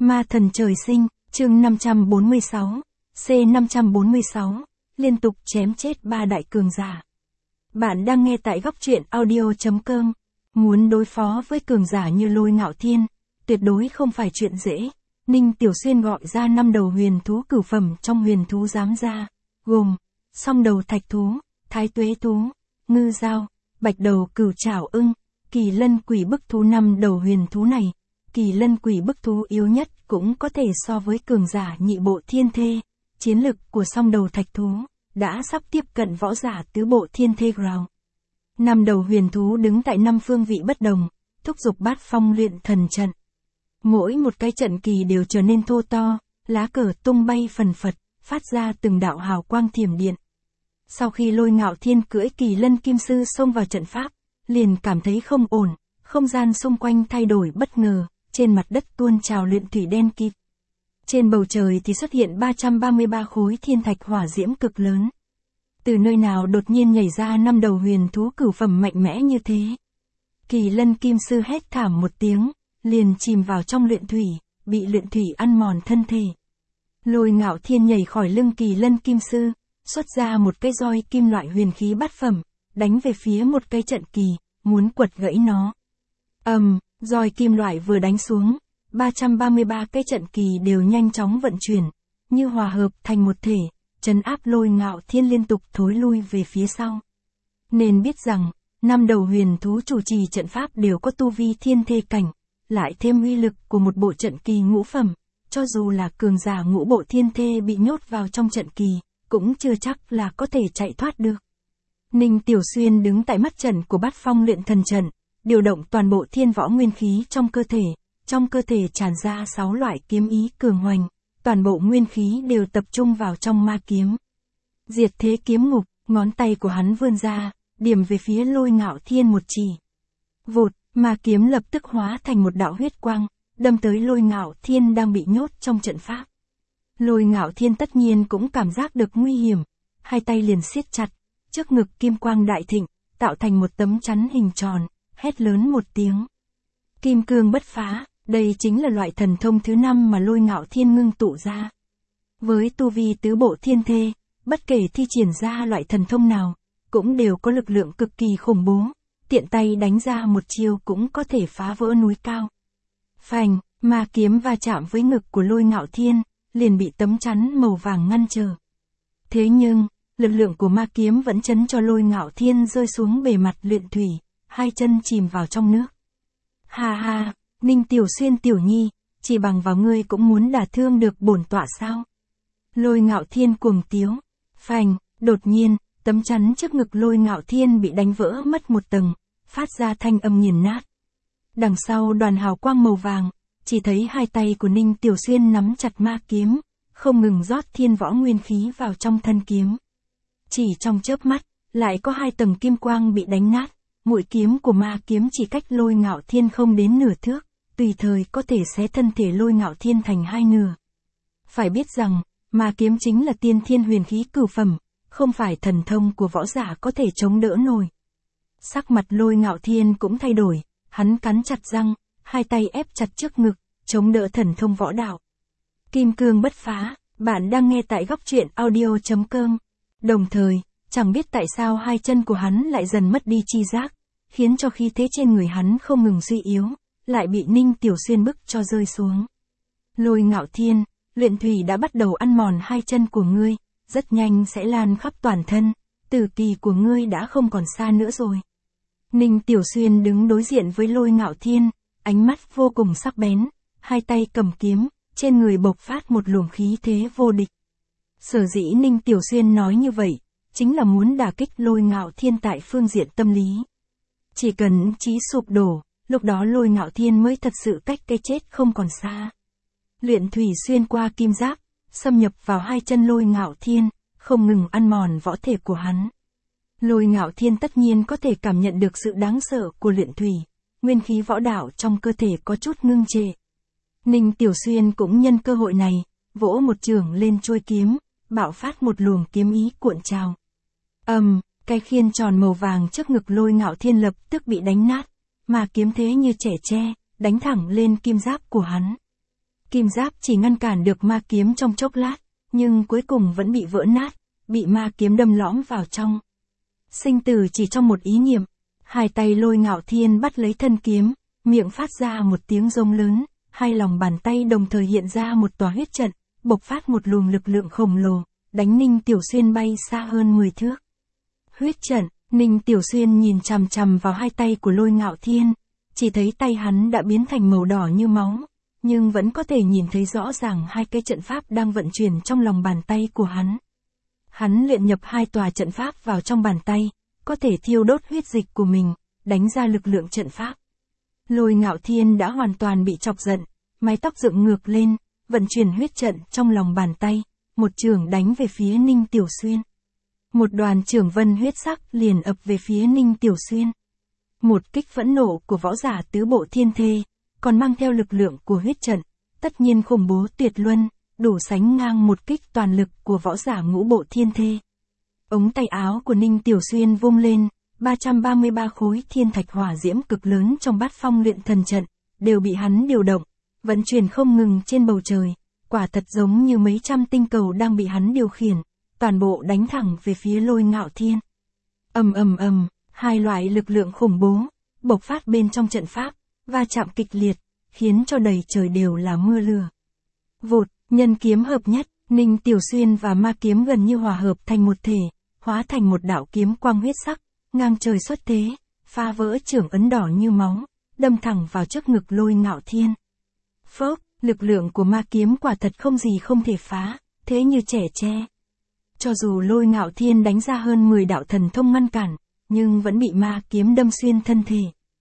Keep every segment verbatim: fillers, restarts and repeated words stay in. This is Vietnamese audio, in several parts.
Ma thần trời sinh, chương năm trăm bốn mươi sáu, C năm trăm bốn mươi sáu, liên tục chém chết ba đại cường giả. Bạn đang nghe tại góc truyện audio.com. Muốn đối phó với cường giả như Lôi Ngạo Thiên, tuyệt đối không phải chuyện dễ. Ninh Tiểu Xuyên gọi ra năm đầu huyền thú cửu phẩm trong huyền thú giám gia, gồm song đầu thạch thú, thái tuế thú, ngư dao, bạch đầu cửu trảo ưng, kỳ lân quỷ bức thú. Năm đầu huyền thú này, kỳ lân quỷ bức thú yếu nhất cũng có thể so với cường giả nhị bộ thiên thê. Chiến lực của song đầu thạch thú đã sắp tiếp cận võ giả tứ bộ thiên thê ground. Năm đầu huyền thú đứng tại năm phương vị bất đồng, thúc giục bát phong luyện thần trận. Mỗi một cái trận kỳ đều trở nên thô to, lá cờ tung bay phần phật, phát ra từng đạo hào quang thiểm điện. Sau khi Lôi Ngạo Thiên cưỡi kỳ lân kim sư xông vào trận pháp, liền cảm thấy không ổn, không gian xung quanh thay đổi bất ngờ, trên mặt đất tuôn trào luyện thủy đen kịt. Trên bầu trời thì xuất hiện ba trăm ba mươi ba khối thiên thạch hỏa diễm cực lớn. Từ nơi nào đột nhiên nhảy ra năm đầu huyền thú cửu phẩm mạnh mẽ như thế. Kỳ lân kim sư hét thảm một tiếng, liền chìm vào trong luyện thủy, bị luyện thủy ăn mòn thân thể. Lôi Ngạo Thiên nhảy khỏi lưng kỳ lân kim sư, xuất ra một cái roi kim loại huyền khí bát phẩm, đánh về phía một cây trận kỳ, muốn quật gãy nó. Ầm, um, roi kim loại vừa đánh xuống, ba trăm ba mươi ba cái trận kỳ đều nhanh chóng vận chuyển, như hòa hợp thành một thể, trấn áp Lôi Ngạo Thiên liên tục thối lui về phía sau. Nên biết rằng, năm đầu huyền thú chủ trì trận pháp đều có tu vi thiên thê cảnh, lại thêm uy lực của một bộ trận kỳ ngũ phẩm, cho dù là cường giả ngũ bộ thiên thê bị nhốt vào trong trận kỳ, cũng chưa chắc là có thể chạy thoát được. Ninh Tiểu Xuyên đứng tại mắt trận của bát phong luyện thần trận, điều động toàn bộ thiên võ nguyên khí trong cơ thể, trong cơ thể tràn ra sáu loại kiếm ý cường hoành, toàn bộ nguyên khí đều tập trung vào trong ma kiếm. Diệt thế kiếm ngục, ngón tay của hắn vươn ra, điểm về phía Lôi Ngạo Thiên một chỉ. Vụt, ma kiếm lập tức hóa thành một đạo huyết quang, đâm tới Lôi Ngạo Thiên đang bị nhốt trong trận pháp. Lôi Ngạo Thiên tất nhiên cũng cảm giác được nguy hiểm, hai tay liền siết chặt, trước ngực kim quang đại thịnh, tạo thành một tấm chắn hình tròn, hét lớn một tiếng. Kim cương bất phá, đây chính là loại thần thông thứ năm mà Lôi Ngạo Thiên ngưng tụ ra. Với tu vi tứ bộ thiên thê, bất kể thi triển ra loại thần thông nào, cũng đều có lực lượng cực kỳ khủng bố, tiện tay đánh ra một chiêu cũng có thể phá vỡ núi cao. Phành, ma kiếm va chạm với ngực của Lôi Ngạo Thiên, liền bị tấm chắn màu vàng ngăn trở. Thế nhưng, lực lượng của ma kiếm vẫn chấn cho Lôi Ngạo Thiên rơi xuống bề mặt luyện thủy, hai chân chìm vào trong nước. Ha ha, Ninh Tiểu Xuyên tiểu nhi, chỉ bằng vào ngươi cũng muốn đả thương được bổn tọa sao? Lôi Ngạo Thiên cuồng tiếu. Phành, đột nhiên, tấm chắn trước ngực Lôi Ngạo Thiên bị đánh vỡ mất một tầng, phát ra thanh âm nghiền nát. Đằng sau đoàn hào quang màu vàng, chỉ thấy hai tay của Ninh Tiểu Xuyên nắm chặt ma kiếm, không ngừng rót thiên võ nguyên khí vào trong thân kiếm. Chỉ trong chớp mắt, lại có hai tầng kim quang bị đánh nát, mũi kiếm của ma kiếm chỉ cách Lôi Ngạo Thiên không đến nửa thước, tùy thời có thể xé thân thể Lôi Ngạo Thiên thành hai nửa. Phải biết rằng, ma kiếm chính là tiên thiên huyền khí cửu phẩm, không phải thần thông của võ giả có thể chống đỡ nổi. Sắc mặt Lôi Ngạo Thiên cũng thay đổi, hắn cắn chặt răng, hai tay ép chặt trước ngực, chống đỡ thần thông võ đạo. Kim cương bất phá, bạn đang nghe tại góc truyện audio.com. Đồng thời, chẳng biết tại sao hai chân của hắn lại dần mất đi chi giác, khiến cho khí thế trên người hắn không ngừng suy yếu, lại bị Ninh Tiểu Xuyên bức cho rơi xuống. Lôi Ngạo Thiên, luyện thủy đã bắt đầu ăn mòn hai chân của ngươi, rất nhanh sẽ lan khắp toàn thân, tử kỳ của ngươi đã không còn xa nữa rồi. Ninh Tiểu Xuyên đứng đối diện với Lôi Ngạo Thiên, ánh mắt vô cùng sắc bén, hai tay cầm kiếm, trên người bộc phát một luồng khí thế vô địch. Sở dĩ Ninh Tiểu Xuyên nói như vậy, chính là muốn đả kích Lôi Ngạo Thiên tại phương diện tâm lý. Chỉ cần trí sụp đổ, lúc đó Lôi Ngạo Thiên mới thật sự cách cái chết không còn xa. Luyện thủy xuyên qua kim giáp, xâm nhập vào hai chân Lôi Ngạo Thiên, không ngừng ăn mòn võ thể của hắn. Lôi Ngạo Thiên tất nhiên có thể cảm nhận được sự đáng sợ của luyện thủy, nguyên khí võ đạo trong cơ thể có chút ngưng trệ. Ninh Tiểu Xuyên cũng nhân cơ hội này, vỗ một chưởng lên chuôi kiếm, bạo phát một luồng kiếm ý cuộn trào. Ầm, um, cái khiên tròn màu vàng trước ngực Lôi Ngạo Thiên lập tức bị đánh nát, mà kiếm thế như trẻ tre, đánh thẳng lên kim giáp của hắn. Kim giáp chỉ ngăn cản được ma kiếm trong chốc lát, nhưng cuối cùng vẫn bị vỡ nát, bị ma kiếm đâm lõm vào trong. Sinh tử chỉ trong một ý niệm, hai tay Lôi Ngạo Thiên bắt lấy thân kiếm, miệng phát ra một tiếng rông lớn, hai lòng bàn tay đồng thời hiện ra một tòa huyết trận, bộc phát một luồng lực lượng khổng lồ, đánh Ninh Tiểu Xuyên bay xa hơn mười thước. Huyết trận, Ninh Tiểu Xuyên nhìn chằm chằm vào hai tay của Lôi Ngạo Thiên, chỉ thấy tay hắn đã biến thành màu đỏ như máu, nhưng vẫn có thể nhìn thấy rõ ràng hai cái trận pháp đang vận chuyển trong lòng bàn tay của hắn. Hắn luyện nhập hai tòa trận pháp vào trong bàn tay, có thể thiêu đốt huyết dịch của mình, đánh ra lực lượng trận pháp. Lôi Ngạo Thiên đã hoàn toàn bị chọc giận, mái tóc dựng ngược lên, vận chuyển huyết trận trong lòng bàn tay, một chưởng đánh về phía Ninh Tiểu Xuyên. Một đoàn chưởng vân huyết sắc liền ập về phía Ninh Tiểu Xuyên. Một kích phẫn nộ của võ giả tứ bộ thiên thê, còn mang theo lực lượng của huyết trận, tất nhiên khủng bố tuyệt luân, đủ sánh ngang một kích toàn lực của võ giả ngũ bộ thiên thê. Ống tay áo của Ninh Tiểu Xuyên vung lên, ba trăm ba mươi ba khối thiên thạch hỏa diễm cực lớn trong bát phong luyện thần trận, đều bị hắn điều động, vận chuyển không ngừng trên bầu trời, quả thật giống như mấy trăm tinh cầu đang bị hắn điều khiển, toàn bộ đánh thẳng về phía Lôi Ngạo Thiên. Ầm ầm ầm, hai loại lực lượng khủng bố, bộc phát bên trong trận pháp, va chạm kịch liệt, khiến cho đầy trời đều là mưa lửa. Vụt, nhân kiếm hợp nhất, Ninh Tiểu Xuyên và ma kiếm gần như hòa hợp thành một thể, hóa thành một đạo kiếm quang huyết sắc, ngang trời xuất thế, phá vỡ chưởng ấn đỏ như máu, đâm thẳng vào trước ngực Lôi Ngạo Thiên. Phốc, lực lượng của ma kiếm quả thật không gì không thể phá, thế như trẻ tre. Cho dù Lôi Ngạo Thiên đánh ra hơn mười đạo thần thông ngăn cản, nhưng vẫn bị ma kiếm đâm xuyên thân thể.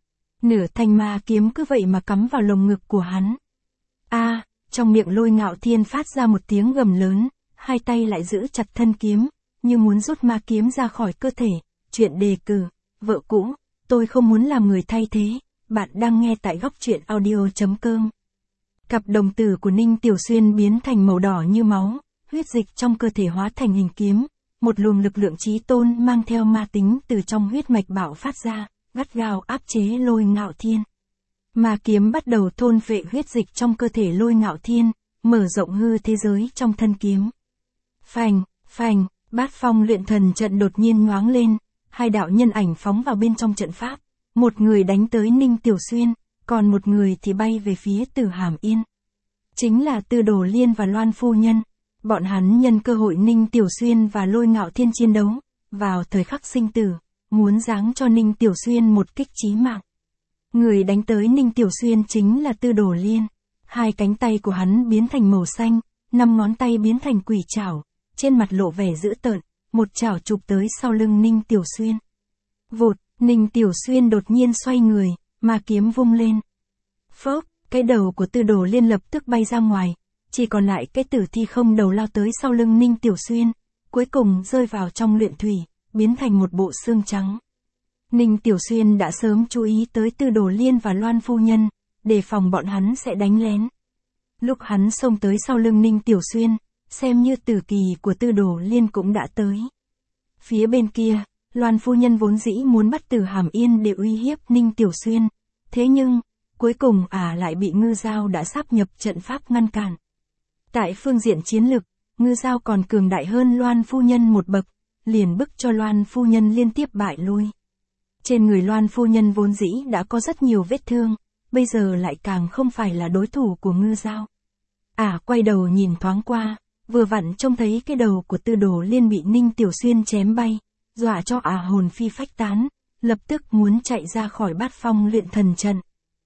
Nửa thanh ma kiếm cứ vậy mà cắm vào lồng ngực của hắn. A, à, trong miệng Lôi Ngạo Thiên phát ra một tiếng gầm lớn, hai tay lại giữ chặt thân kiếm, như muốn rút ma kiếm ra khỏi cơ thể. Chuyện đề cử, vợ cũ, tôi không muốn làm người thay thế, bạn đang nghe tại góc truyện audio chấm com. Cặp đồng tử của Ninh Tiểu Xuyên biến thành màu đỏ như máu, huyết dịch trong cơ thể hóa thành hình kiếm, một luồng lực lượng chí tôn mang theo ma tính từ trong huyết mạch bạo phát ra, gắt gao áp chế Lôi Ngạo Thiên. Ma kiếm bắt đầu thôn phệ huyết dịch trong cơ thể Lôi Ngạo Thiên, mở rộng hư thế giới trong thân kiếm. Phành, phành, bát phong luyện thần trận đột nhiên nhoáng lên, hai đạo nhân ảnh phóng vào bên trong trận pháp, một người đánh tới Ninh Tiểu Xuyên, còn một người thì bay về phía Tử Hàm Yên. Chính là Tư Đồ Liên và Loan Phu Nhân. Bọn hắn nhân cơ hội Ninh Tiểu Xuyên và Lôi Ngạo Thiên chiến đấu, vào thời khắc sinh tử, muốn giáng cho Ninh Tiểu Xuyên một kích chí mạng. Người đánh tới Ninh Tiểu Xuyên chính là Tư Đồ Liên. Hai cánh tay của hắn biến thành màu xanh, năm ngón tay biến thành quỷ trảo, trên mặt lộ vẻ dữ tợn, một chảo chụp tới sau lưng Ninh Tiểu Xuyên. Vụt, Ninh Tiểu Xuyên đột nhiên xoay người, ma kiếm vung lên. Phốc, cái đầu của Tư Đồ Liên lập tức bay ra ngoài, chỉ còn lại cái tử thi không đầu lao tới sau lưng Ninh Tiểu Xuyên, cuối cùng rơi vào trong luyện thủy, biến thành một bộ xương trắng. Ninh Tiểu Xuyên đã sớm chú ý tới Tư Đồ Liên và Loan Phu Nhân, đề phòng bọn hắn sẽ đánh lén. Lúc hắn xông tới sau lưng Ninh Tiểu Xuyên, xem như tử kỳ của Tư Đồ Liên cũng đã tới. Phía bên kia, Loan Phu Nhân vốn dĩ muốn bắt Tử Hàm Yên để uy hiếp Ninh Tiểu Xuyên, thế nhưng, cuối cùng ả à lại bị Ngư Dao đã sáp nhập trận pháp ngăn cản. Tại phương diện chiến lực, Ngư Dao còn cường đại hơn Loan Phu Nhân một bậc, liền bức cho Loan Phu Nhân liên tiếp bại lui. Trên người Loan Phu Nhân vốn dĩ đã có rất nhiều vết thương, bây giờ lại càng không phải là đối thủ của Ngư Dao. Ả à, quay đầu nhìn thoáng qua, vừa vặn trông thấy cái đầu của Tư Đồ Liên bị Ninh Tiểu Xuyên chém bay, dọa cho ả à hồn phi phách tán, lập tức muốn chạy ra khỏi bát phong luyện thần trận.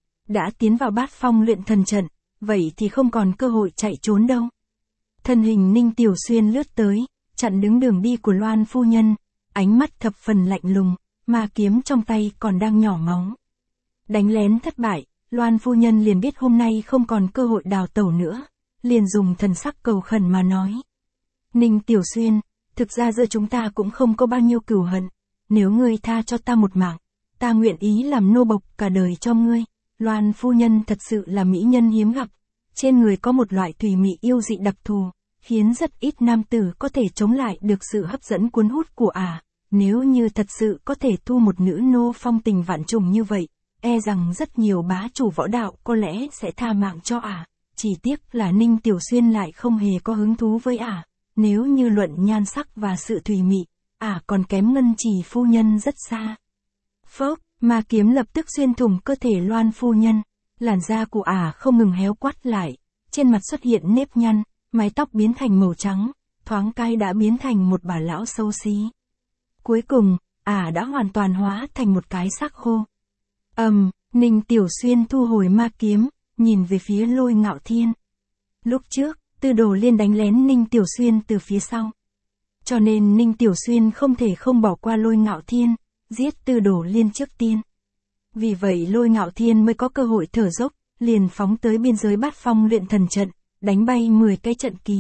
Đã tiến vào bát phong luyện thần trận, vậy thì không còn cơ hội chạy trốn đâu. Thân hình Ninh Tiểu Xuyên lướt tới, chặn đứng đường đi của Loan Phu Nhân, ánh mắt thập phần lạnh lùng, ma kiếm trong tay còn đang nhỏ máu. Đánh lén thất bại, Loan Phu Nhân liền biết hôm nay không còn cơ hội đào tẩu nữa, liền dùng thần sắc cầu khẩn mà nói. Ninh Tiểu Xuyên, thực ra giữa chúng ta cũng không có bao nhiêu cừu hận, nếu ngươi tha cho ta một mạng, ta nguyện ý làm nô bộc cả đời cho ngươi. Loan Phu Nhân thật sự là mỹ nhân hiếm gặp, trên người có một loại thùy mị yêu dị đặc thù, khiến rất ít nam tử có thể chống lại được sự hấp dẫn cuốn hút của ả. À. Nếu như thật sự có thể thu một nữ nô phong tình vạn trùng như vậy, e rằng rất nhiều bá chủ võ đạo có lẽ sẽ tha mạng cho ả. À. chỉ tiếc là Ninh Tiểu Xuyên lại không hề có hứng thú với ả, nếu như luận nhan sắc và sự thùy mị, ả còn kém Ngân Chỉ phu nhân rất xa. Phốc, ma kiếm lập tức xuyên thủng cơ thể Loan phu nhân, làn da của ả không ngừng héo quắt lại, trên mặt xuất hiện nếp nhăn, mái tóc biến thành màu trắng, thoáng cái đã biến thành một bà lão xấu xí. Cuối cùng, ả đã hoàn toàn hóa thành một cái xác khô. Ầm, um, Ninh Tiểu Xuyên thu hồi ma kiếm, nhìn về phía Lôi Ngạo Thiên. Lúc trước, Tư Đồ Liên đánh lén Ninh Tiểu Xuyên từ phía sau. Cho nên Ninh Tiểu Xuyên không thể không bỏ qua Lôi Ngạo Thiên, giết Tư Đồ Liên trước tiên. Vì vậy Lôi Ngạo Thiên mới có cơ hội thở dốc, liền phóng tới biên giới Bát Phong luyện thần trận, đánh bay mười cái trận kỳ.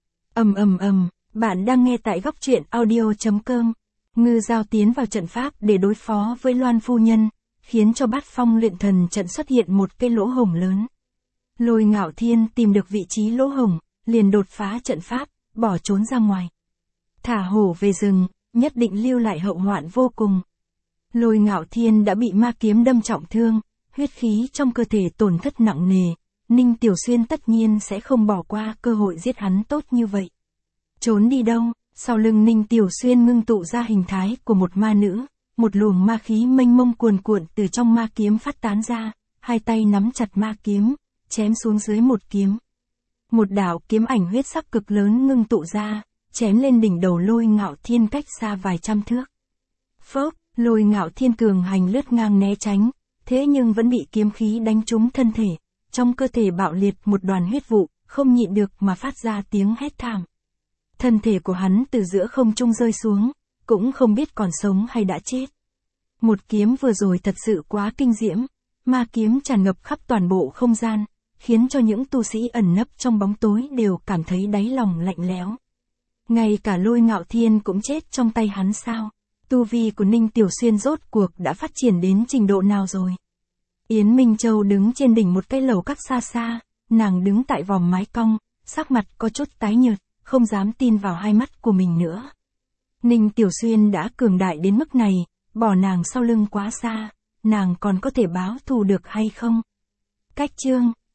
Ầm ầm ầm, bạn đang nghe tại góc truyện audio chấm com. Ngư Giao tiến vào trận pháp để đối phó với Loan phu nhân, khiến cho Bát Phong luyện thần trận xuất hiện một cái lỗ hổng lớn. Lôi Ngạo Thiên tìm được vị trí lỗ hổng, liền đột phá trận pháp, bỏ trốn ra ngoài. Thả hổ về rừng, nhất định lưu lại hậu hoạn vô cùng. Lôi Ngạo Thiên đã bị ma kiếm đâm trọng thương, huyết khí trong cơ thể tổn thất nặng nề, Ninh Tiểu Xuyên tất nhiên sẽ không bỏ qua cơ hội giết hắn tốt như vậy. Trốn đi đâu? Sau lưng Ninh Tiểu Xuyên ngưng tụ ra hình thái của một ma nữ, một luồng ma khí mênh mông cuồn cuộn từ trong ma kiếm phát tán ra, hai tay nắm chặt ma kiếm, chém xuống dưới một kiếm. Một đạo kiếm ảnh huyết sắc cực lớn ngưng tụ ra, chém lên đỉnh đầu Lôi Ngạo Thiên cách xa vài trăm thước. Phốc, Lôi Ngạo Thiên cường hành lướt ngang né tránh, thế nhưng vẫn bị kiếm khí đánh trúng thân thể, trong cơ thể bạo liệt một đoàn huyết vụ, không nhịn được mà phát ra tiếng hét thảm. Thân thể của hắn từ giữa không trung rơi xuống, cũng không biết còn sống hay đã chết. Một kiếm vừa rồi thật sự quá kinh diễm, ma kiếm tràn ngập khắp toàn bộ không gian, khiến cho những tu sĩ ẩn nấp trong bóng tối đều cảm thấy đáy lòng lạnh lẽo. Ngay cả Lôi Ngạo Thiên cũng chết trong tay hắn sao? Tu vi của Ninh Tiểu Xuyên rốt cuộc đã phát triển đến trình độ nào rồi? Yến Minh Châu đứng trên đỉnh một cái lầu các xa xa, nàng đứng tại vòm mái cong, sắc mặt có chút tái nhợt, không dám tin vào hai mắt của mình nữa. Ninh Tiểu Xuyên đã cường đại đến mức này, bỏ nàng sau lưng quá xa, nàng còn có thể báo thù được hay không? Cách chương